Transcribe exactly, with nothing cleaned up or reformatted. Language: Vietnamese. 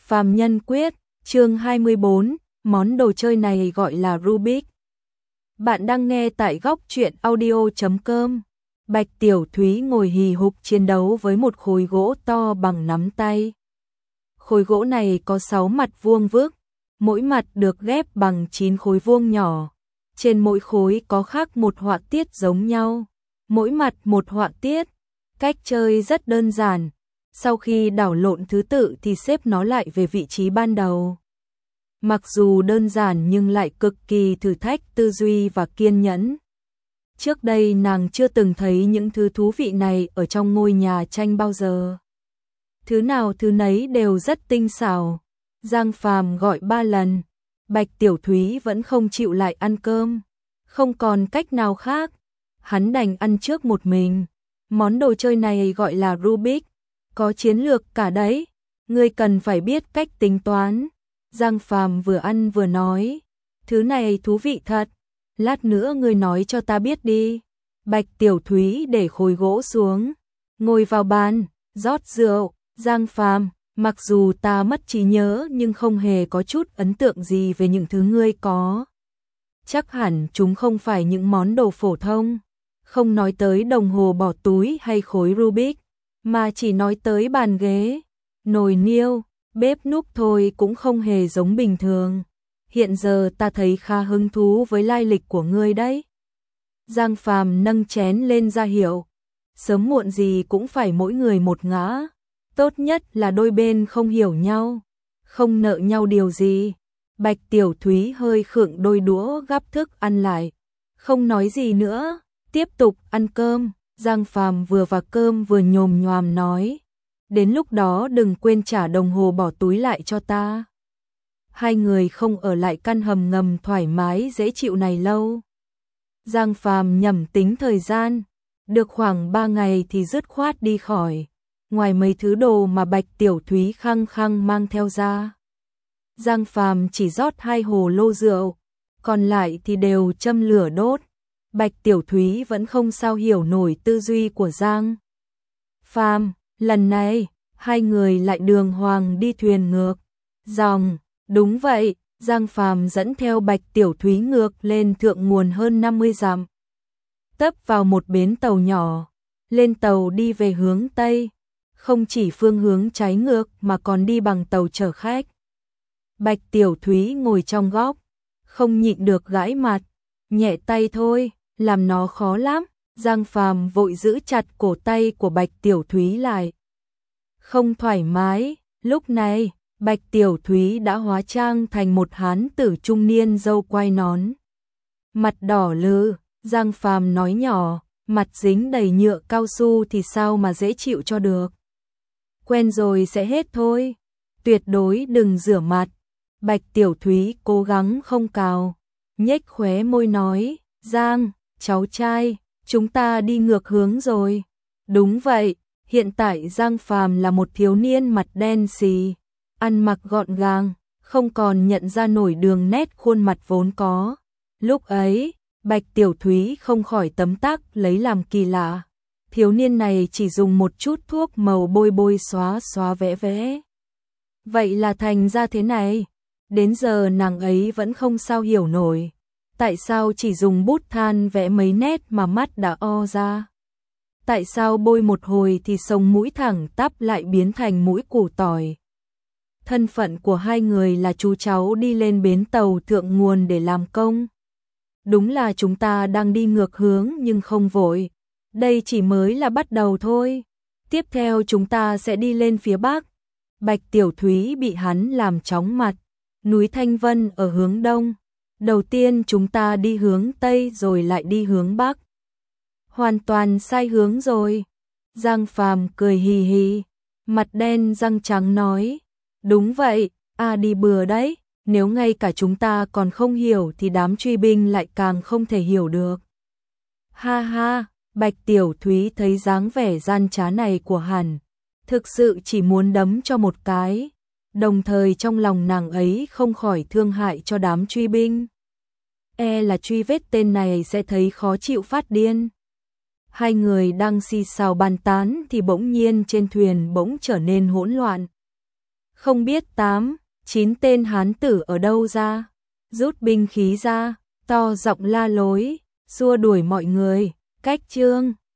Phàm Nhân Quyết, chương hai mươi bốn, món đồ chơi này gọi là Rubik. Bạn đang nghe tại góc truyện audio chấm com. Bạch Tiểu Thúy ngồi hì hục chiến đấu với một khối gỗ to bằng nắm tay. Khối gỗ này có sáu mặt vuông vức, mỗi mặt được ghép bằng chín khối vuông nhỏ. Trên mỗi khối có khắc một họa tiết giống nhau, mỗi mặt một họa tiết. Cách chơi rất đơn giản. Sau khi đảo lộn thứ tự thì xếp nó lại về vị trí ban đầu. Mặc dù đơn giản nhưng lại cực kỳ thử thách tư duy và kiên nhẫn. Trước đây nàng chưa từng thấy những thứ thú vị này ở trong ngôi nhà tranh bao giờ. Thứ nào thứ nấy đều rất tinh xảo. Giang Phàm gọi ba lần, Bạch Tiểu Thúy vẫn không chịu lại ăn cơm. Không còn cách nào khác, hắn đành ăn trước một mình. Món đồ chơi này gọi là Rubik. Có chiến lược cả đấy, ngươi cần phải biết cách tính toán. Giang Phàm vừa ăn vừa nói, thứ này thú vị thật, lát nữa ngươi nói cho ta biết đi. Bạch Tiểu Thúy để khối gỗ xuống, ngồi vào bàn, rót rượu. Giang Phàm, mặc dù ta mất trí nhớ nhưng không hề có chút ấn tượng gì về những thứ ngươi có. Chắc hẳn chúng không phải những món đồ phổ thông, không nói tới đồng hồ bỏ túi hay khối Rubik, mà chỉ nói tới bàn ghế, nồi niêu, bếp núc thôi cũng không hề giống bình thường. Hiện giờ ta thấy khá hứng thú với lai lịch của ngươi đấy. Giang Phàm nâng chén lên ra hiệu, sớm muộn gì cũng phải mỗi người một ngã, tốt nhất là đôi bên không hiểu nhau, không nợ nhau điều gì. Bạch Tiểu Thúy hơi khựng đôi đũa gắp thức ăn lại, không nói gì nữa, tiếp tục ăn cơm. Giang Phàm vừa vạc cơm vừa nhồm nhoàm nói, đến lúc đó đừng quên trả đồng hồ bỏ túi lại cho ta. Hai người không ở lại căn hầm ngầm thoải mái dễ chịu này lâu. Giang Phàm nhẩm tính thời gian, được khoảng ba ngày thì dứt khoát đi khỏi, ngoài mấy thứ đồ mà Bạch Tiểu Thúy khăng khăng mang theo ra. Giang Phàm chỉ rót hai hồ lô rượu, còn lại thì đều châm lửa đốt. Bạch Tiểu Thúy vẫn không sao hiểu nổi tư duy của Giang Phàm, lần này, hai người lại đường hoàng đi thuyền ngược dòng. Đúng vậy, Giang Phàm dẫn theo Bạch Tiểu Thúy ngược lên thượng nguồn hơn năm mươi dặm. Tấp vào một bến tàu nhỏ, lên tàu đi về hướng Tây, không chỉ phương hướng trái ngược mà còn đi bằng tàu chở khách. Bạch Tiểu Thúy ngồi trong góc, không nhịn được gãi mặt, nhẹ tay thôi, làm nó khó lắm. Giang Phàm vội giữ chặt cổ tay của Bạch Tiểu Thúy lại. Không thoải mái, lúc này, Bạch Tiểu Thúy đã hóa trang thành một hán tử trung niên râu quai nón. Mặt đỏ lừ, Giang Phàm nói nhỏ, mặt dính đầy nhựa cao su thì sao mà dễ chịu cho được. Quen rồi sẽ hết thôi, tuyệt đối đừng rửa mặt. Bạch Tiểu Thúy cố gắng không cào, nhếch khóe môi nói, Giang, cháu trai, chúng ta đi ngược hướng rồi. Đúng vậy, hiện tại Giang Phàm là một thiếu niên mặt đen xì, ăn mặc gọn gàng, không còn nhận ra nổi đường nét khuôn mặt vốn có. Lúc ấy, Bạch Tiểu Thúy không khỏi tấm tắc lấy làm kỳ lạ. Thiếu niên này chỉ dùng một chút thuốc màu bôi bôi xóa xóa vẽ vẽ. Vậy là thành ra thế này. Đến giờ nàng ấy vẫn không sao hiểu nổi. Tại sao chỉ dùng bút than vẽ mấy nét mà mắt đã o ra? Tại sao bôi một hồi thì sống mũi thẳng tắp lại biến thành mũi củ tỏi? Thân phận của hai người là chú cháu đi lên bến tàu thượng nguồn để làm công. Đúng là chúng ta đang đi ngược hướng nhưng không vội. Đây chỉ mới là bắt đầu thôi. Tiếp theo chúng ta sẽ đi lên phía Bắc. Bạch Tiểu Thúy bị hắn làm chóng mặt. Núi Thanh Vân ở hướng Đông. Đầu tiên chúng ta đi hướng Tây rồi lại đi hướng Bắc. Hoàn toàn sai hướng rồi. Giang Phàm cười hì hì, mặt đen răng trắng nói, đúng vậy, à đi bừa đấy, nếu ngay cả chúng ta còn không hiểu thì đám truy binh lại càng không thể hiểu được. Ha ha, Bạch Tiểu Thúy thấy dáng vẻ gian trá này của hắn, thực sự chỉ muốn đấm cho một cái. Đồng thời trong lòng nàng ấy không khỏi thương hại cho đám truy binh. E là truy vết tên này sẽ thấy khó chịu phát điên. Hai người đang xì xào bàn tán thì bỗng nhiên trên thuyền bỗng trở nên hỗn loạn. Không biết tám, chín tên hán tử ở đâu ra, rút binh khí ra, to giọng la lối, xua đuổi mọi người, cách Trương